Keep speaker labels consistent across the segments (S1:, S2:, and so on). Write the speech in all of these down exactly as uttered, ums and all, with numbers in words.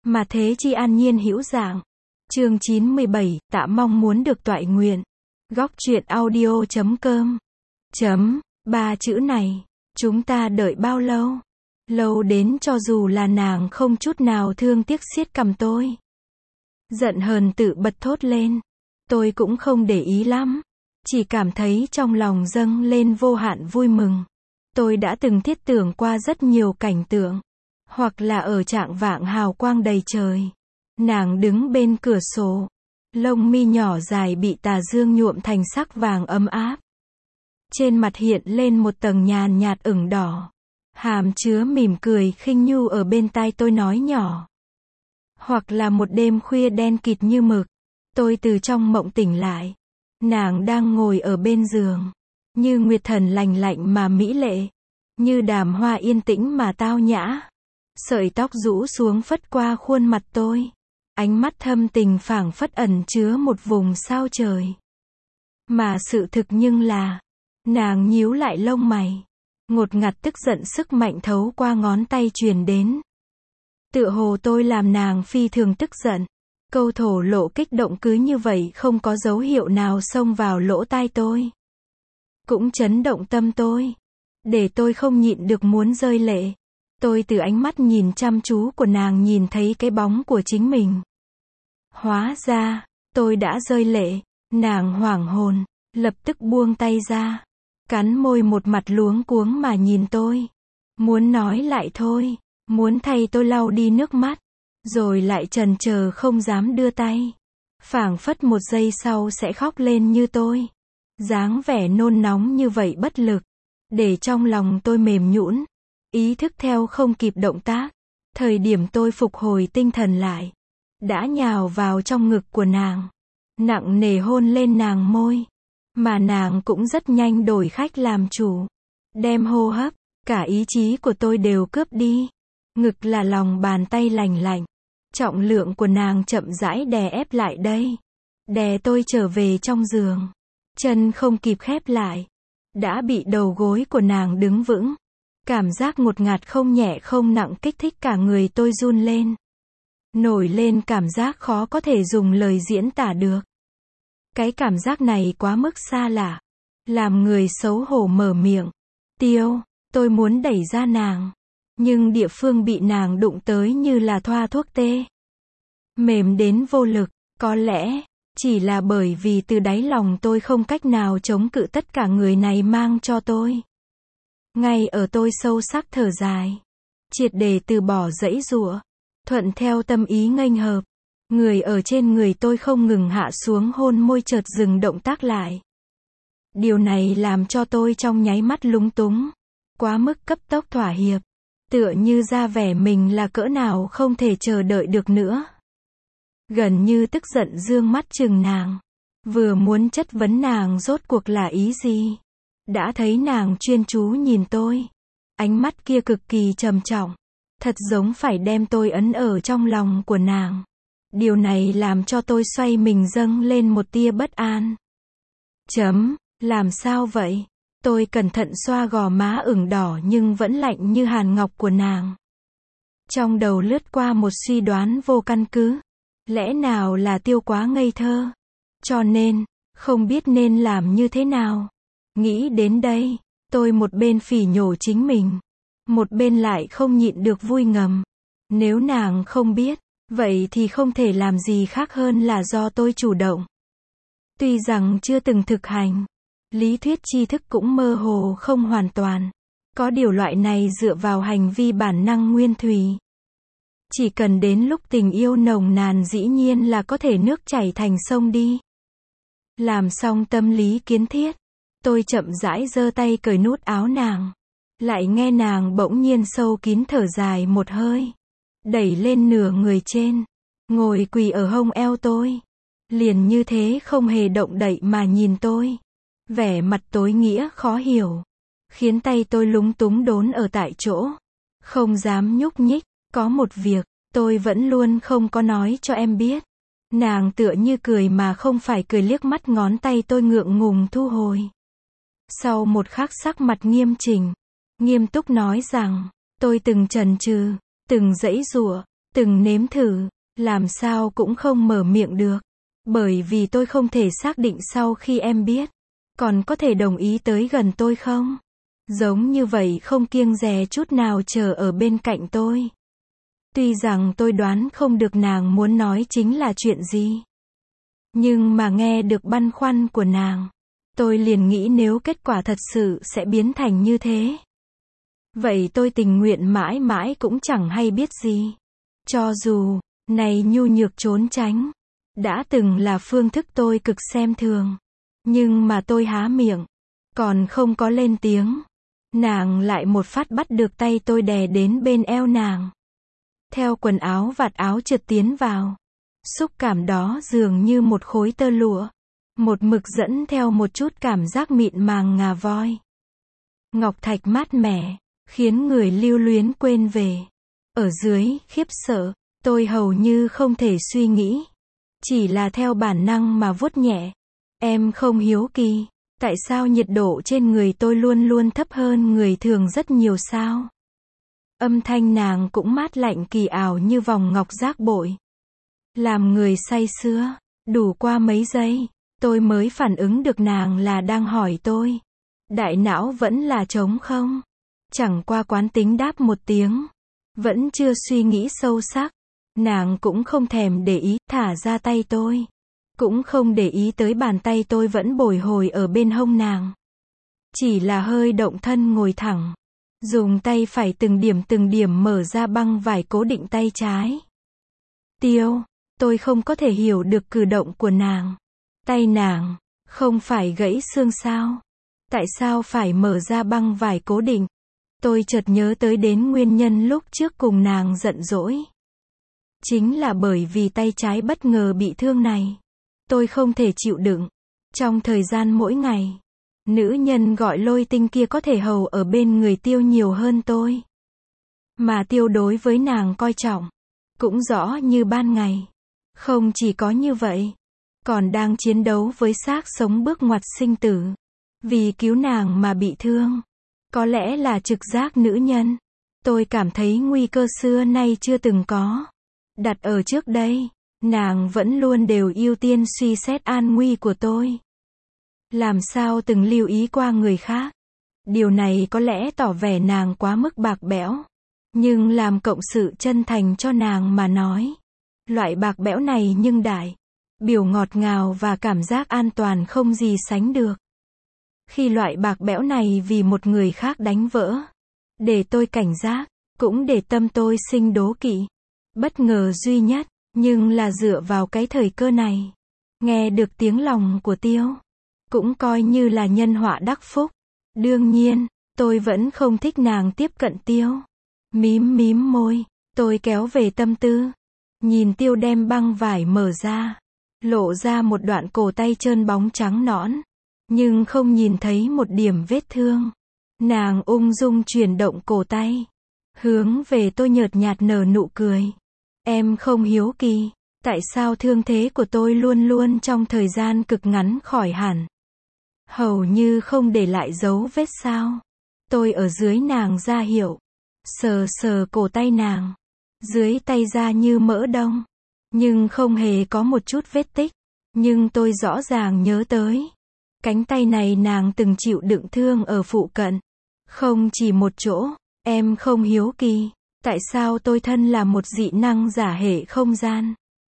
S1: Mà thế chi an nhiên hữu dạng. Chương chín mươi bảy, tạ mong muốn được toại nguyện. Góc truyện audio chấm com. Chấm, ba chữ này, chúng ta đợi bao lâu? Lâu đến cho dù là nàng không chút nào thương tiếc siết cầm tôi. Giận hờn tự bật thốt lên. Tôi cũng không để ý lắm. Chỉ cảm thấy trong lòng dâng lên vô hạn vui mừng. Tôi đã từng thiết tưởng qua rất nhiều cảnh tượng. Hoặc là ở trạng vạng hào quang đầy trời. Nàng đứng bên cửa sổ. Lông mi nhỏ dài bị tà dương nhuộm thành sắc vàng ấm áp. Trên mặt hiện lên một tầng nhàn nhạt ửng đỏ. Hàm chứa mỉm cười khinh nhu ở bên tai tôi nói nhỏ. Hoặc là một đêm khuya đen kịt như mực. Tôi từ trong mộng tỉnh lại. Nàng đang ngồi ở bên giường. Như nguyệt thần lành lạnh mà mỹ lệ. Như đàm hoa yên tĩnh mà tao nhã. Sợi tóc rũ xuống phất qua khuôn mặt tôi. Ánh mắt thâm tình phảng phất ẩn chứa một vùng sao trời. Mà sự thực nhưng là, nàng nhíu lại lông mày. Ngột ngạt tức giận sức mạnh thấu qua ngón tay truyền đến. Tựa hồ tôi làm nàng phi thường tức giận. Câu thổ lộ kích động cứ như vậy không có dấu hiệu nào xông vào lỗ tai tôi. Cũng chấn động tâm tôi. Để tôi không nhịn được muốn rơi lệ. Tôi từ ánh mắt nhìn chăm chú của nàng nhìn thấy cái bóng của chính mình. Hóa ra, tôi đã rơi lệ. Nàng hoảng hồn, lập tức buông tay ra. Cắn môi một mặt luống cuống mà nhìn tôi. Muốn nói lại thôi. Muốn thay tôi lau đi nước mắt. Rồi lại chần chờ không dám đưa tay. Phảng phất một giây sau sẽ khóc lên như tôi. Dáng vẻ nôn nóng như vậy bất lực. Để trong lòng tôi mềm nhũn. Ý thức theo không kịp động tác. Thời điểm tôi phục hồi tinh thần lại. Đã nhào vào trong ngực của nàng. Nặng nề hôn lên nàng môi. Mà nàng cũng rất nhanh đổi khách làm chủ. Đem hô hấp, cả ý chí của tôi đều cướp đi. Ngực là lòng bàn tay lành lạnh. Trọng lượng của nàng chậm rãi đè ép lại đây. Đè tôi trở về trong giường. Chân không kịp khép lại. Đã bị đầu gối của nàng đứng vững. Cảm giác ngột ngạt không nhẹ không nặng kích thích cả người tôi run lên. Nổi lên cảm giác khó có thể dùng lời diễn tả được. Cái cảm giác này quá mức xa lạ. Làm người xấu hổ mở miệng. Tiêu, tôi muốn đẩy ra nàng. Nhưng địa phương bị nàng đụng tới như là thoa thuốc tê. Mềm đến vô lực, có lẽ, chỉ là bởi vì từ đáy lòng tôi không cách nào chống cự tất cả người này mang cho tôi. Ngay ở tôi sâu sắc thở dài. Triệt để từ bỏ dãy giụa. Thuận theo tâm ý nghênh hợp. Người ở trên người tôi không ngừng hạ xuống hôn môi chợt dừng động tác lại. Điều này làm cho tôi trong nháy mắt lúng túng. Quá mức cấp tốc thỏa hiệp. Tựa như ra vẻ mình là cỡ nào không thể chờ đợi được nữa. Gần như tức giận dương mắt chừng nàng. Vừa muốn chất vấn nàng rốt cuộc là ý gì. Đã thấy nàng chuyên chú nhìn tôi. Ánh mắt kia cực kỳ trầm trọng. Thật giống phải đem tôi ấn ở trong lòng của nàng. Điều này làm cho tôi xoay mình dâng lên một tia bất an. Chấm, làm sao vậy? Tôi cẩn thận xoa gò má ửng đỏ nhưng vẫn lạnh như hàn ngọc của nàng. Trong đầu lướt qua một suy đoán vô căn cứ. Lẽ nào là Tiêu quá ngây thơ? Cho nên, không biết nên làm như thế nào. Nghĩ đến đây, tôi một bên phỉ nhổ chính mình. Một bên lại không nhịn được vui ngầm. Nếu nàng không biết, vậy thì không thể làm gì khác hơn là do tôi chủ động. Tuy rằng chưa từng thực hành. Lý thuyết tri thức cũng mơ hồ không hoàn toàn. Có điều loại này dựa vào hành vi bản năng nguyên thủy. Chỉ cần đến lúc tình yêu nồng nàn dĩ nhiên là có thể nước chảy thành sông đi. Làm xong tâm lý kiến thiết. Tôi chậm rãi giơ tay cởi nút áo nàng. Lại nghe nàng bỗng nhiên sâu kín thở dài một hơi. Đẩy lên nửa người trên. Ngồi quỳ ở hông eo tôi. Liền như thế không hề động đậy mà nhìn tôi. Vẻ mặt tối nghĩa khó hiểu. Khiến tay tôi lúng túng đốn ở tại chỗ. Không dám nhúc nhích. Có một việc, tôi vẫn luôn không có nói cho em biết. Nàng tựa như cười mà không phải cười liếc mắt ngón tay tôi ngượng ngùng thu hồi. Sau một khắc sắc mặt nghiêm chỉnh. Nghiêm túc nói rằng, tôi từng chần chừ, từng giãy giụa, từng nếm thử, làm sao cũng không mở miệng được. Bởi vì tôi không thể xác định sau khi em biết, còn có thể đồng ý tới gần tôi không? Giống như vậy không kiêng dè chút nào chờ ở bên cạnh tôi. Tuy rằng tôi đoán không được nàng muốn nói chính là chuyện gì. Nhưng mà nghe được băn khoăn của nàng, tôi liền nghĩ nếu kết quả thật sự sẽ biến thành như thế. Vậy tôi tình nguyện mãi mãi cũng chẳng hay biết gì. Cho dù, này nhu nhược trốn tránh, đã từng là phương thức tôi cực xem thường. Nhưng mà tôi há miệng, còn không có lên tiếng. Nàng lại một phát bắt được tay tôi đè đến bên eo nàng. Theo quần áo vạt áo trượt tiến vào. Xúc cảm đó dường như một khối tơ lụa. Một mực dẫn theo một chút cảm giác mịn màng ngà voi. Ngọc thạch mát mẻ, khiến người lưu luyến quên về. Ở dưới, khiếp sợ, tôi hầu như không thể suy nghĩ. Chỉ là theo bản năng mà vuốt nhẹ. Em không hiếu kỳ, tại sao nhiệt độ trên người tôi luôn luôn thấp hơn người thường rất nhiều sao? Âm thanh nàng cũng mát lạnh kỳ ảo như vòng ngọc giác bội. Làm người say sưa, đủ qua mấy giây, tôi mới phản ứng được nàng là đang hỏi tôi. Đại não vẫn là trống không? Chẳng qua quán tính đáp một tiếng. Vẫn chưa suy nghĩ sâu sắc. Nàng cũng không thèm để ý, thả ra tay tôi. Cũng không để ý tới bàn tay tôi vẫn bồi hồi ở bên hông nàng. Chỉ là hơi động thân ngồi thẳng. Dùng tay phải từng điểm từng điểm mở ra băng vải cố định tay trái. Tiêu, tôi không có thể hiểu được cử động của nàng. Tay nàng, không phải gãy xương sao? Tại sao phải mở ra băng vải cố định? Tôi chợt nhớ tới đến nguyên nhân lúc trước cùng nàng giận dỗi. Chính là bởi vì tay trái bất ngờ bị thương này. Tôi không thể chịu đựng. Trong thời gian mỗi ngày, nữ nhân gọi Lôi Tinh kia có thể hầu ở bên người Tiêu nhiều hơn tôi. Mà Tiêu đối với nàng coi trọng, cũng rõ như ban ngày. Không chỉ có như vậy, còn đang chiến đấu với xác sống bước ngoặt sinh tử. Vì cứu nàng mà bị thương. Có lẽ là trực giác nữ nhân. Tôi cảm thấy nguy cơ xưa nay chưa từng có. Đặt ở trước đây, nàng vẫn luôn đều ưu tiên suy xét an nguy của tôi. Làm sao từng lưu ý qua người khác. Điều này có lẽ tỏ vẻ nàng quá mức bạc bẽo. Nhưng làm cộng sự chân thành cho nàng mà nói. Loại bạc bẽo này nhưng đại. Biểu ngọt ngào và cảm giác an toàn không gì sánh được. Khi loại bạc bẽo này vì một người khác đánh vỡ. Để tôi cảnh giác, cũng để tâm tôi sinh đố kỵ. Bất ngờ duy nhất, nhưng là dựa vào cái thời cơ này. Nghe được tiếng lòng của Tiêu. Cũng coi như là nhân họa đắc phúc. Đương nhiên, tôi vẫn không thích nàng tiếp cận Tiêu. Mím mím môi, tôi kéo về tâm tư. Nhìn Tiêu đem băng vải mở ra. Lộ ra một đoạn cổ tay trơn bóng trắng nõn. Nhưng không nhìn thấy một điểm vết thương. Nàng ung dung chuyển động cổ tay. Hướng về tôi nhợt nhạt nở nụ cười. Em không hiếu kỳ. Tại sao thương thế của tôi luôn luôn trong thời gian cực ngắn khỏi hẳn. Hầu như không để lại dấu vết sao. Tôi ở dưới nàng ra hiệu. Sờ sờ cổ tay nàng. Dưới tay ra như mỡ đông. Nhưng không hề có một chút vết tích. Nhưng tôi rõ ràng nhớ tới. Cánh tay này nàng từng chịu đựng thương ở phụ cận. Không chỉ một chỗ. Em không hiếu kỳ. Tại sao tôi thân là một dị năng giả hệ không gian.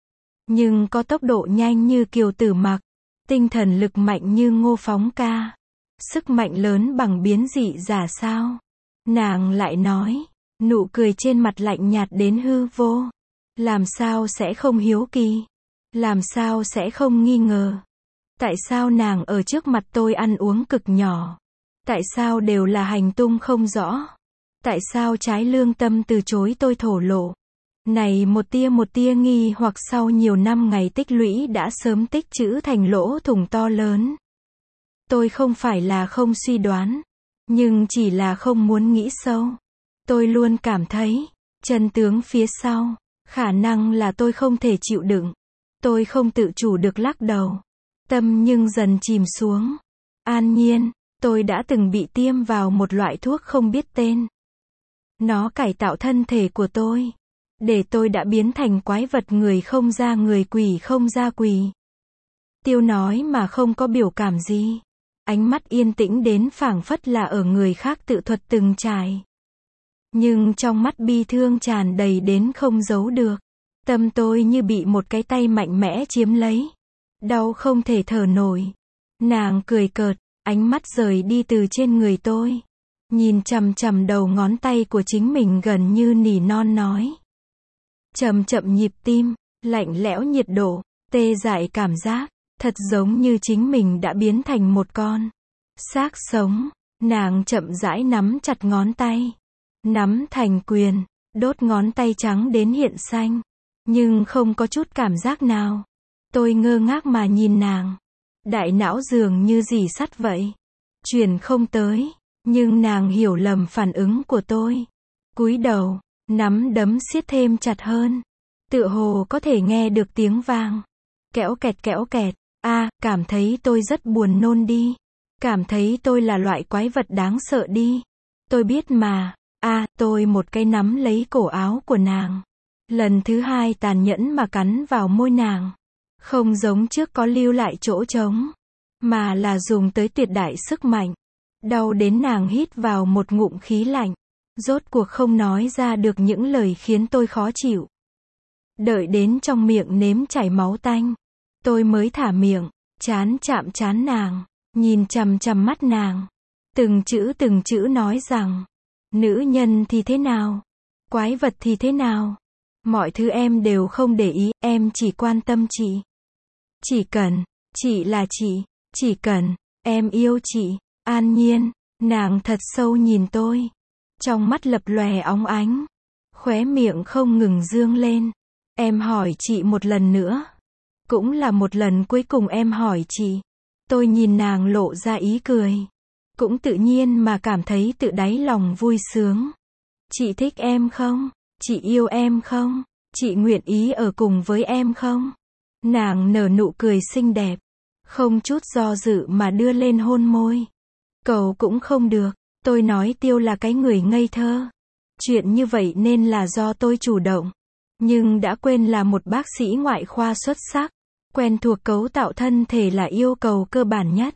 S1: Nhưng có tốc độ nhanh như Kiều Tử Mặc. Tinh thần lực mạnh như Ngô Phóng Ca. Sức mạnh lớn bằng biến dị giả sao. Nàng lại nói. Nụ cười trên mặt lạnh nhạt đến hư vô. Làm sao sẽ không hiếu kỳ. Làm sao sẽ không nghi ngờ. Tại sao nàng ở trước mặt tôi ăn uống cực nhỏ. Tại sao đều là hành tung không rõ. Tại sao trái lương tâm từ chối tôi thổ lộ. Này một tia một tia nghi hoặc sau nhiều năm ngày tích lũy đã sớm tích trữ thành lỗ thủng to lớn. Tôi không phải là không suy đoán. Nhưng chỉ là không muốn nghĩ sâu. Tôi luôn cảm thấy. Chân tướng phía sau. Khả năng là tôi không thể chịu đựng. Tôi không tự chủ được lắc đầu. Tâm nhưng dần chìm xuống. An nhiên. Tôi đã từng bị tiêm vào một loại thuốc không biết tên. Nó cải tạo thân thể của tôi. Để tôi đã biến thành quái vật người không ra người quỷ không ra quỷ. Tiêu nói mà không có biểu cảm gì. Ánh mắt yên tĩnh đến phảng phất là ở người khác tự thuật từng trải. Nhưng trong mắt bi thương tràn đầy đến không giấu được. Tâm tôi như bị một cái tay mạnh mẽ chiếm lấy. Đau không thể thở nổi. Nàng cười cợt, ánh mắt rời đi từ trên người tôi. Nhìn chằm chằm đầu ngón tay của chính mình gần như nỉ non nói. Chậm chậm nhịp tim, lạnh lẽo nhiệt độ, tê dại cảm giác, thật giống như chính mình đã biến thành một con xác sống. Nàng chậm rãi nắm chặt ngón tay. Nắm thành quyền, đốt ngón tay trắng đến hiện xanh. Nhưng không có chút cảm giác nào. Tôi ngơ ngác mà nhìn nàng. Đại não dường như rỉ sắt vậy. Truyền không tới. Nhưng nàng hiểu lầm phản ứng của tôi. Cúi đầu, nắm đấm siết thêm chặt hơn. Tựa hồ có thể nghe được tiếng vang. Kẽo kẹt kẽo kẹt. A, à, cảm thấy tôi rất buồn nôn đi. Cảm thấy tôi là loại quái vật đáng sợ đi. Tôi biết mà. A, à, tôi một cái nắm lấy cổ áo của nàng. Lần thứ hai tàn nhẫn mà cắn vào môi nàng. Không giống trước có lưu lại chỗ trống. Mà là dùng tới tuyệt đại sức mạnh. Đau đến nàng hít vào một ngụm khí lạnh. Rốt cuộc không nói ra được những lời khiến tôi khó chịu. Đợi đến trong miệng nếm chảy máu tanh. Tôi mới thả miệng, chán chạm chán nàng. Nhìn chằm chằm mắt nàng. Từng chữ từng chữ nói rằng. Nữ nhân thì thế nào? Quái vật thì thế nào? Mọi thứ em đều không để ý, em chỉ quan tâm chị. Chỉ cần, chị là chị, chỉ cần, em yêu chị. An Nhiên, nàng thật sâu nhìn tôi. Trong mắt lập lòe óng ánh. Khóe miệng không ngừng dương lên. Em hỏi chị một lần nữa. Cũng là một lần cuối cùng em hỏi chị. Tôi nhìn nàng lộ ra ý cười. Cũng tự nhiên mà cảm thấy tự đáy lòng vui sướng. Chị thích em không? Chị yêu em không? Chị nguyện ý ở cùng với em không? Nàng nở nụ cười xinh đẹp. Không chút do dự mà đưa lên hôn môi. Cầu cũng không được. Tôi nói Tiêu là cái người ngây thơ. Chuyện như vậy nên là do tôi chủ động. Nhưng đã quên là một bác sĩ ngoại khoa xuất sắc. Quen thuộc cấu tạo thân thể là yêu cầu cơ bản nhất.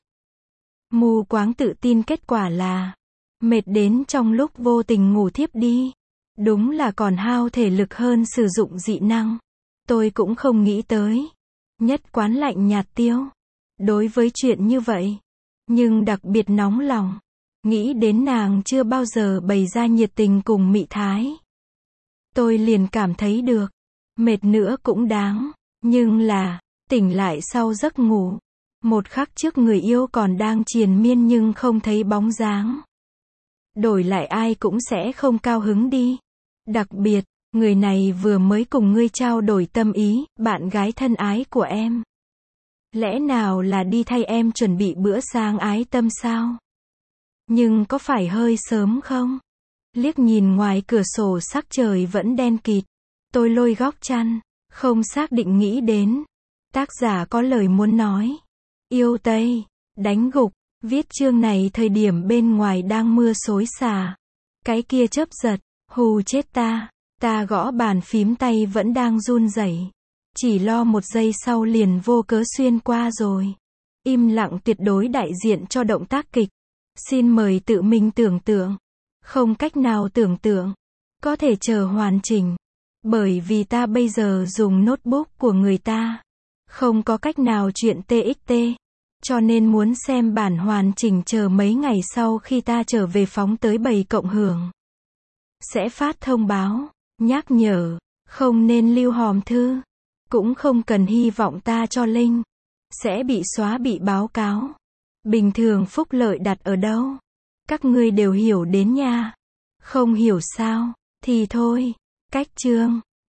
S1: Mù quáng tự tin kết quả là mệt đến trong lúc vô tình ngủ thiếp đi. Đúng là còn hao thể lực hơn sử dụng dị năng. Tôi cũng không nghĩ tới. Nhất quán lạnh nhạt Tiêu. Đối với chuyện như vậy. Nhưng đặc biệt nóng lòng. Nghĩ đến nàng chưa bao giờ bày ra nhiệt tình cùng mị thái. Tôi liền cảm thấy được. Mệt nữa cũng đáng. Nhưng là, tỉnh lại sau giấc ngủ. Một khắc trước người yêu còn đang triền miên nhưng không thấy bóng dáng. Đổi lại ai cũng sẽ không cao hứng đi. Đặc biệt, người này vừa mới cùng ngươi trao đổi tâm ý, bạn gái thân ái của em. Lẽ nào là đi thay em chuẩn bị bữa sáng ái tâm sao? Nhưng có phải hơi sớm không? Liếc nhìn ngoài cửa sổ sắc trời vẫn đen kịt. Tôi lôi góc chăn, không xác định nghĩ đến. Tác giả có lời muốn nói. Yêu Tây, đánh gục, viết chương này thời điểm bên ngoài đang mưa xối xả. Cái kia chớp giật, hù chết ta. Ta gõ bàn phím tay vẫn đang run rẩy. Chỉ lo một giây sau liền vô cớ xuyên qua rồi. Im lặng tuyệt đối đại diện cho động tác kịch. Xin mời tự mình tưởng tượng. Không cách nào tưởng tượng. Có thể chờ hoàn chỉnh. Bởi vì ta bây giờ dùng notebook của người ta. Không có cách nào chuyện tê ích tê. Cho nên muốn xem bản hoàn chỉnh chờ mấy ngày sau khi ta trở về phóng tới bầy cộng hưởng. Sẽ phát thông báo, nhắc nhở, không nên lưu hòm thư. Cũng không cần hy vọng ta cho link. Sẽ bị xóa bị báo cáo. Bình thường phúc lợi đặt ở đâu? Các ngươi đều hiểu đến nha. Không hiểu sao? Thì thôi. Cách chương.